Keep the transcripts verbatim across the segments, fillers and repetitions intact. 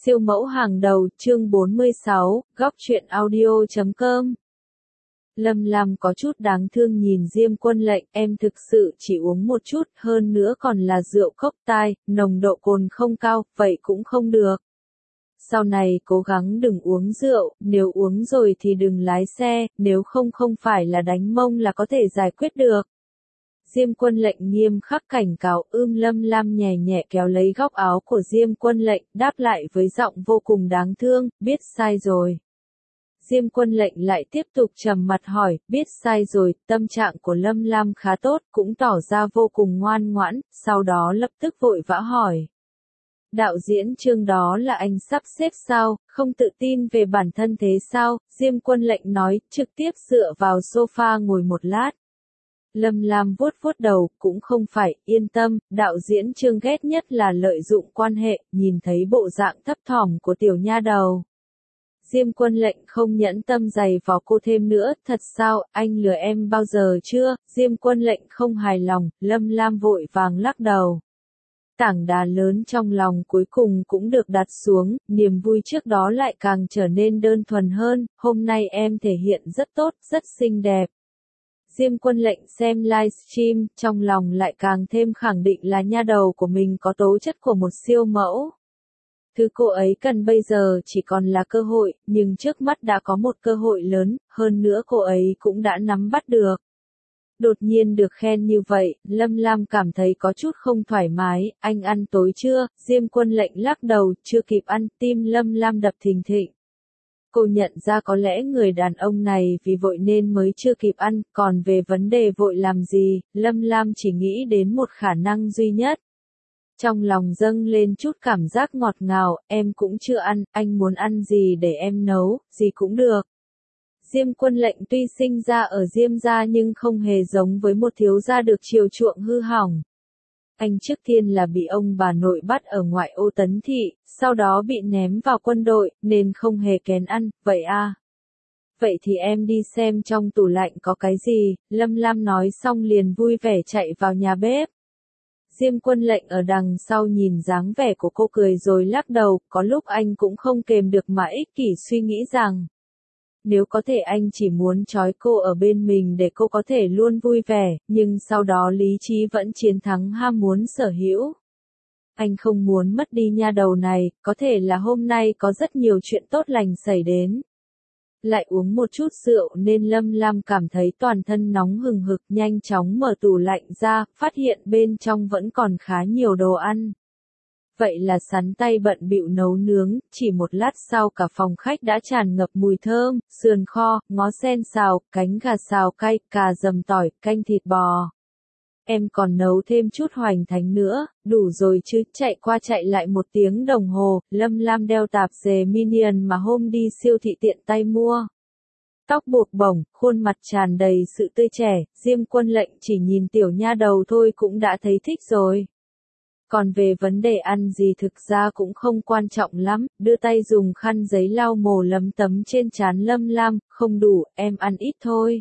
Siêu mẫu hàng đầu, chương bốn mươi sáu, góc truyện audio chấm com. Lâm Lam có chút đáng thương nhìn Diêm Quân Lệnh, em thực sự chỉ uống một chút, hơn nữa còn là rượu cốc tai, nồng độ cồn không cao, vậy cũng không được. Sau này cố gắng đừng uống rượu, nếu uống rồi thì đừng lái xe, nếu không không phải là đánh mông là có thể giải quyết được. Diêm Quân Lệnh nghiêm khắc cảnh cáo, ưm Lâm Lam nhẹ nhẹ kéo lấy góc áo của Diêm Quân Lệnh, đáp lại với giọng vô cùng đáng thương, biết sai rồi. Diêm Quân Lệnh lại tiếp tục trầm mặt hỏi, biết sai rồi, tâm trạng của Lâm Lam khá tốt, cũng tỏ ra vô cùng ngoan ngoãn, sau đó lập tức vội vã hỏi. Đạo diễn chương đó là anh sắp xếp sao, không tự tin về bản thân thế sao? Diêm Quân Lệnh nói, trực tiếp dựa vào sofa ngồi một lát. Lâm Lam vuốt vuốt đầu, cũng không phải, yên tâm, đạo diễn chương ghét nhất là lợi dụng quan hệ, nhìn thấy bộ dạng thấp thỏm của tiểu nha đầu. Diêm Quân Lệnh không nhẫn tâm giày vào cô thêm nữa, thật sao, anh lừa em bao giờ chưa? Diêm Quân Lệnh không hài lòng, Lâm Lam vội vàng lắc đầu. Tảng đá lớn trong lòng cuối cùng cũng được đặt xuống, niềm vui trước đó lại càng trở nên đơn thuần hơn, hôm nay em thể hiện rất tốt, rất xinh đẹp. Diêm Quân Lệnh xem livestream, trong lòng lại càng thêm khẳng định là nha đầu của mình có tố chất của một siêu mẫu. Thứ cô ấy cần bây giờ chỉ còn là cơ hội, nhưng trước mắt đã có một cơ hội lớn, hơn nữa cô ấy cũng đã nắm bắt được. Đột nhiên được khen như vậy, Lâm Lam cảm thấy có chút không thoải mái, anh ăn tối chưa? Diêm Quân Lệnh lắc đầu, chưa kịp ăn, tim Lâm Lam đập thình thịch. Cô nhận ra có lẽ người đàn ông này vì vội nên mới chưa kịp ăn, còn về vấn đề vội làm gì, Lâm Lam chỉ nghĩ đến một khả năng duy nhất. Trong lòng dâng lên chút cảm giác ngọt ngào, em cũng chưa ăn, anh muốn ăn gì để em nấu, gì cũng được. Diêm Quân Lệnh tuy sinh ra ở Diêm gia nhưng không hề giống với một thiếu gia được chiều chuộng hư hỏng. Anh trước tiên là bị ông bà nội bắt ở ngoại ô Tấn Thị, sau đó bị ném vào quân đội, nên không hề kén ăn, vậy à? Vậy thì em đi xem trong tủ lạnh có cái gì, Lâm Lam nói xong liền vui vẻ chạy vào nhà bếp. Diêm Quân Lệnh ở đằng sau nhìn dáng vẻ của cô cười rồi lắc đầu, có lúc anh cũng không kềm được mà ích kỷ suy nghĩ rằng. Nếu có thể anh chỉ muốn trói cô ở bên mình để cô có thể luôn vui vẻ, nhưng sau đó lý trí vẫn chiến thắng ham muốn sở hữu. Anh không muốn mất đi nha đầu này, có thể là hôm nay có rất nhiều chuyện tốt lành xảy đến. Lại uống một chút rượu nên Lâm Lam cảm thấy toàn thân nóng hừng hực, nhanh chóng mở tủ lạnh ra, phát hiện bên trong vẫn còn khá nhiều đồ ăn. Vậy là sắn tay bận bịu nấu nướng, chỉ một lát sau cả phòng khách đã tràn ngập mùi thơm, sườn kho, ngó sen xào, cánh gà xào cay, cà dầm tỏi, canh thịt bò. Em còn nấu thêm chút hoành thánh nữa, đủ rồi chứ, chạy qua chạy lại một tiếng đồng hồ, Lâm Lam đeo tạp dề Minion mà hôm đi siêu thị tiện tay mua. Tóc buộc bổng, khuôn mặt tràn đầy sự tươi trẻ, Diêm Quân Lệnh chỉ nhìn tiểu nha đầu thôi cũng đã thấy thích rồi. Còn về vấn đề ăn gì thực ra cũng không quan trọng lắm, đưa tay dùng khăn giấy lau mồ lấm tấm trên trán Lâm Lam, không đủ, em ăn ít thôi.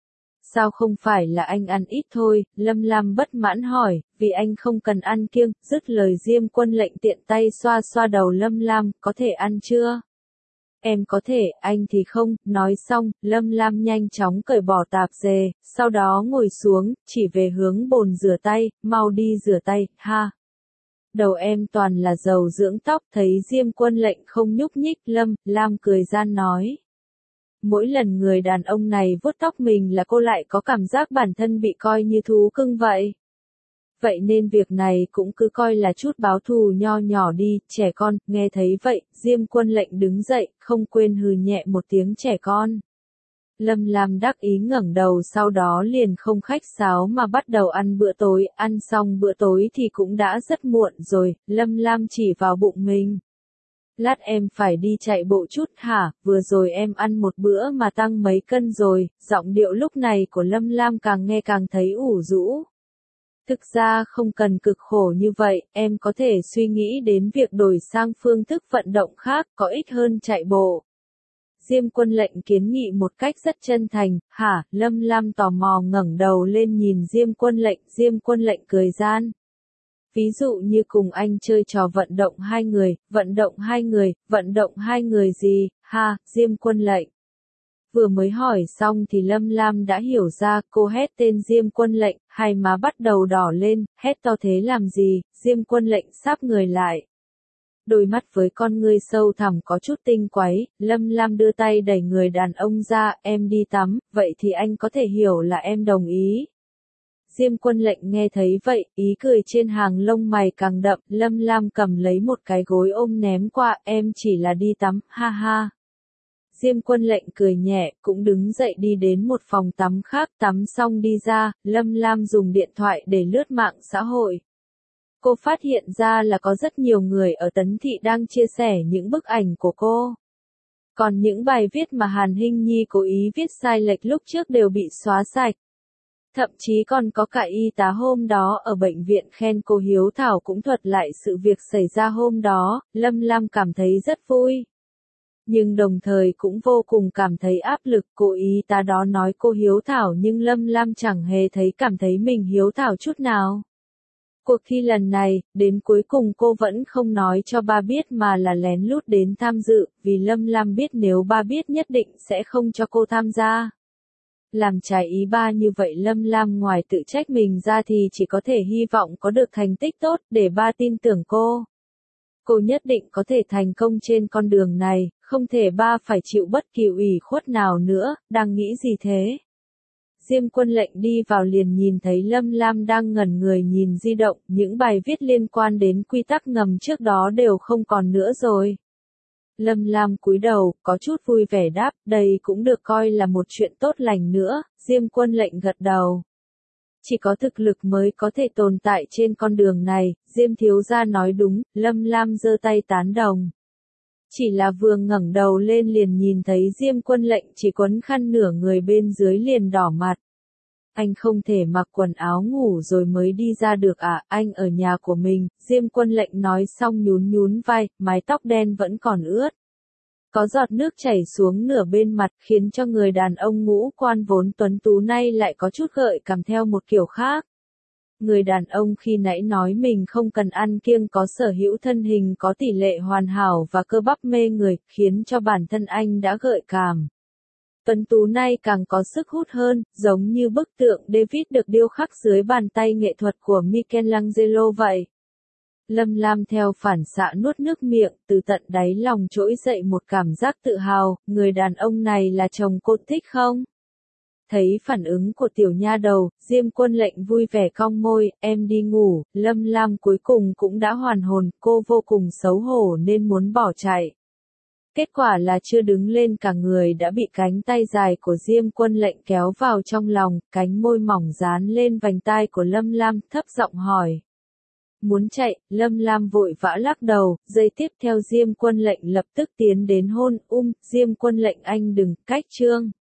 Sao không phải là anh ăn ít thôi, Lâm Lam bất mãn hỏi, vì anh không cần ăn kiêng, dứt lời Diêm Quân Lệnh tiện tay xoa xoa đầu Lâm Lam, có thể ăn chưa? Em có thể, anh thì không, nói xong, Lâm Lam nhanh chóng cởi bỏ tạp dề, sau đó ngồi xuống, chỉ về hướng bồn rửa tay, mau đi rửa tay, ha. Đầu em toàn là dầu dưỡng tóc, thấy Diêm Quân Lệnh không nhúc nhích, Lâm Lam cười gian nói. Mỗi lần người đàn ông này vuốt tóc mình là cô lại có cảm giác bản thân bị coi như thú cưng vậy. Vậy nên việc này cũng cứ coi là chút báo thù nho nhỏ đi, trẻ con, nghe thấy vậy, Diêm Quân Lệnh đứng dậy, không quên hừ nhẹ một tiếng trẻ con. Lâm Lam đắc ý ngẩng đầu sau đó liền không khách sáo mà bắt đầu ăn bữa tối, ăn xong bữa tối thì cũng đã rất muộn rồi, Lâm Lam chỉ vào bụng mình. Lát em phải đi chạy bộ chút hả, vừa rồi em ăn một bữa mà tăng mấy cân rồi, giọng điệu lúc này của Lâm Lam càng nghe càng thấy ủ rũ. Thực ra không cần cực khổ như vậy, em có thể suy nghĩ đến việc đổi sang phương thức vận động khác có ích hơn chạy bộ. Diêm Quân Lệnh kiến nghị một cách rất chân thành, hả, Lâm Lam tò mò ngẩng đầu lên nhìn Diêm Quân Lệnh, Diêm Quân Lệnh cười gian. Ví dụ như cùng anh chơi trò vận động hai người, vận động hai người, vận động hai người gì, ha, Diêm Quân Lệnh. Vừa mới hỏi xong thì Lâm Lam đã hiểu ra, cô hét tên Diêm Quân Lệnh, hai má bắt đầu đỏ lên, hét to thế làm gì, Diêm Quân Lệnh sáp người lại. Đôi mắt với con ngươi sâu thẳm có chút tinh quái, Lâm Lam đưa tay đẩy người đàn ông ra, em đi tắm, vậy thì anh có thể hiểu là em đồng ý. Diêm Quân Lệnh nghe thấy vậy, ý cười trên hàng lông mày càng đậm, Lâm Lam cầm lấy một cái gối ôm ném qua, em chỉ là đi tắm, ha ha. Diêm Quân Lệnh cười nhẹ, cũng đứng dậy đi đến một phòng tắm khác, tắm xong đi ra, Lâm Lam dùng điện thoại để lướt mạng xã hội. Cô phát hiện ra là có rất nhiều người ở Tấn Thị đang chia sẻ những bức ảnh của cô. Còn những bài viết mà Hàn Hinh Nhi cố ý viết sai lệch lúc trước đều bị xóa sạch. Thậm chí còn có cả y tá hôm đó ở bệnh viện khen cô hiếu thảo cũng thuật lại sự việc xảy ra hôm đó, Lâm Lam cảm thấy rất vui. Nhưng đồng thời cũng vô cùng cảm thấy áp lực, cô y tá đó nói cô hiếu thảo nhưng Lâm Lam chẳng hề thấy cảm thấy mình hiếu thảo chút nào. Cuộc thi lần này, đến cuối cùng cô vẫn không nói cho ba biết mà là lén lút đến tham dự, vì Lâm Lam biết nếu ba biết nhất định sẽ không cho cô tham gia. Làm trái ý ba như vậy Lâm Lam ngoài tự trách mình ra thì chỉ có thể hy vọng có được thành tích tốt để ba tin tưởng cô. Cô nhất định có thể thành công trên con đường này, không thể ba phải chịu bất kỳ ủy khuất nào nữa, đang nghĩ gì thế? Diêm Quân Lệnh đi vào liền nhìn thấy Lâm Lam đang ngẩn người nhìn di động, những bài viết liên quan đến quy tắc ngầm trước đó đều không còn nữa rồi. Lâm Lam cúi đầu, có chút vui vẻ đáp, đây cũng được coi là một chuyện tốt lành nữa, Diêm Quân Lệnh gật đầu. Chỉ có thực lực mới có thể tồn tại trên con đường này, Diêm thiếu gia nói đúng, Lâm Lam giơ tay tán đồng. Chỉ là vừa ngẩng đầu lên liền nhìn thấy Diêm Quân Lệnh chỉ quấn khăn nửa người bên dưới liền đỏ mặt. Anh không thể mặc quần áo ngủ rồi mới đi ra được à, anh ở nhà của mình, Diêm Quân Lệnh nói xong nhún nhún vai, mái tóc đen vẫn còn ướt. Có giọt nước chảy xuống nửa bên mặt khiến cho người đàn ông ngũ quan vốn tuấn tú nay lại có chút gợi cảm theo một kiểu khác. Người đàn ông khi nãy nói mình không cần ăn kiêng có sở hữu thân hình có tỷ lệ hoàn hảo và cơ bắp mê người, khiến cho bản thân anh đã gợi cảm. Tuấn tú nay càng có sức hút hơn, giống như bức tượng David được điêu khắc dưới bàn tay nghệ thuật của Michelangelo vậy. Lâm Lam theo phản xạ nuốt nước miệng, từ tận đáy lòng trỗi dậy một cảm giác tự hào, người đàn ông này là chồng cô thích không? Thấy phản ứng của tiểu nha đầu, Diêm Quân Lệnh vui vẻ cong môi, em đi ngủ, Lâm Lam cuối cùng cũng đã hoàn hồn, cô vô cùng xấu hổ nên muốn bỏ chạy. Kết quả là chưa đứng lên cả người đã bị cánh tay dài của Diêm Quân Lệnh kéo vào trong lòng, cánh môi mỏng dán lên vành tai của Lâm Lam, thấp giọng hỏi. Muốn chạy, Lâm Lam vội vã lắc đầu, giây tiếp theo Diêm Quân Lệnh lập tức tiến đến hôn, um, Diêm Quân Lệnh anh đừng, cách chương.